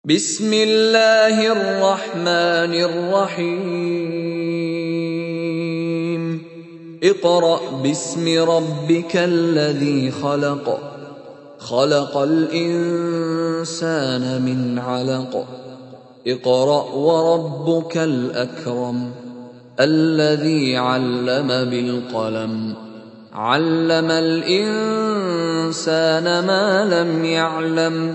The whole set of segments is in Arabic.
بسم الله الرحمن الرحيم اقرأ باسم ربك الذي خلق خلق الإنسان من علق اقرأ وربك الأكرم الذي علم بالقلم علم الإنسان ما لم يعلم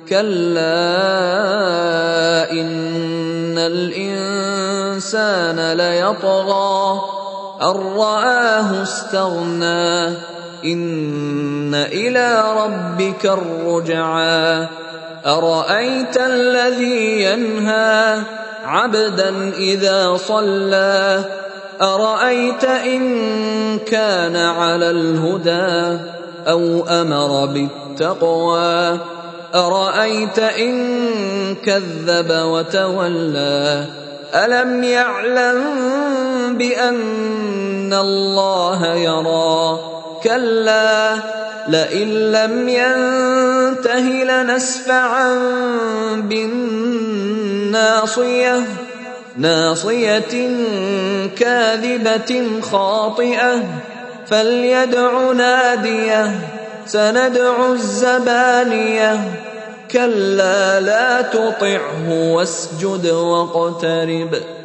كلا إن الإنسان ليطغى أن رآه استغنى إن إلى ربك الرجعى أرأيت الذي ينهى عبدا إذا صلى أرأيت إن كان على الهدى أو أمر بالتقوى أرأيت إن كذب وتولى ألم يعلم بأن الله يرى كلا لئن لم ينته لنسفعا بالناصية ناصية كاذبة خاطئة فليدع ناديه سندع الزبانية كلا لا تطعه واسجد واقترب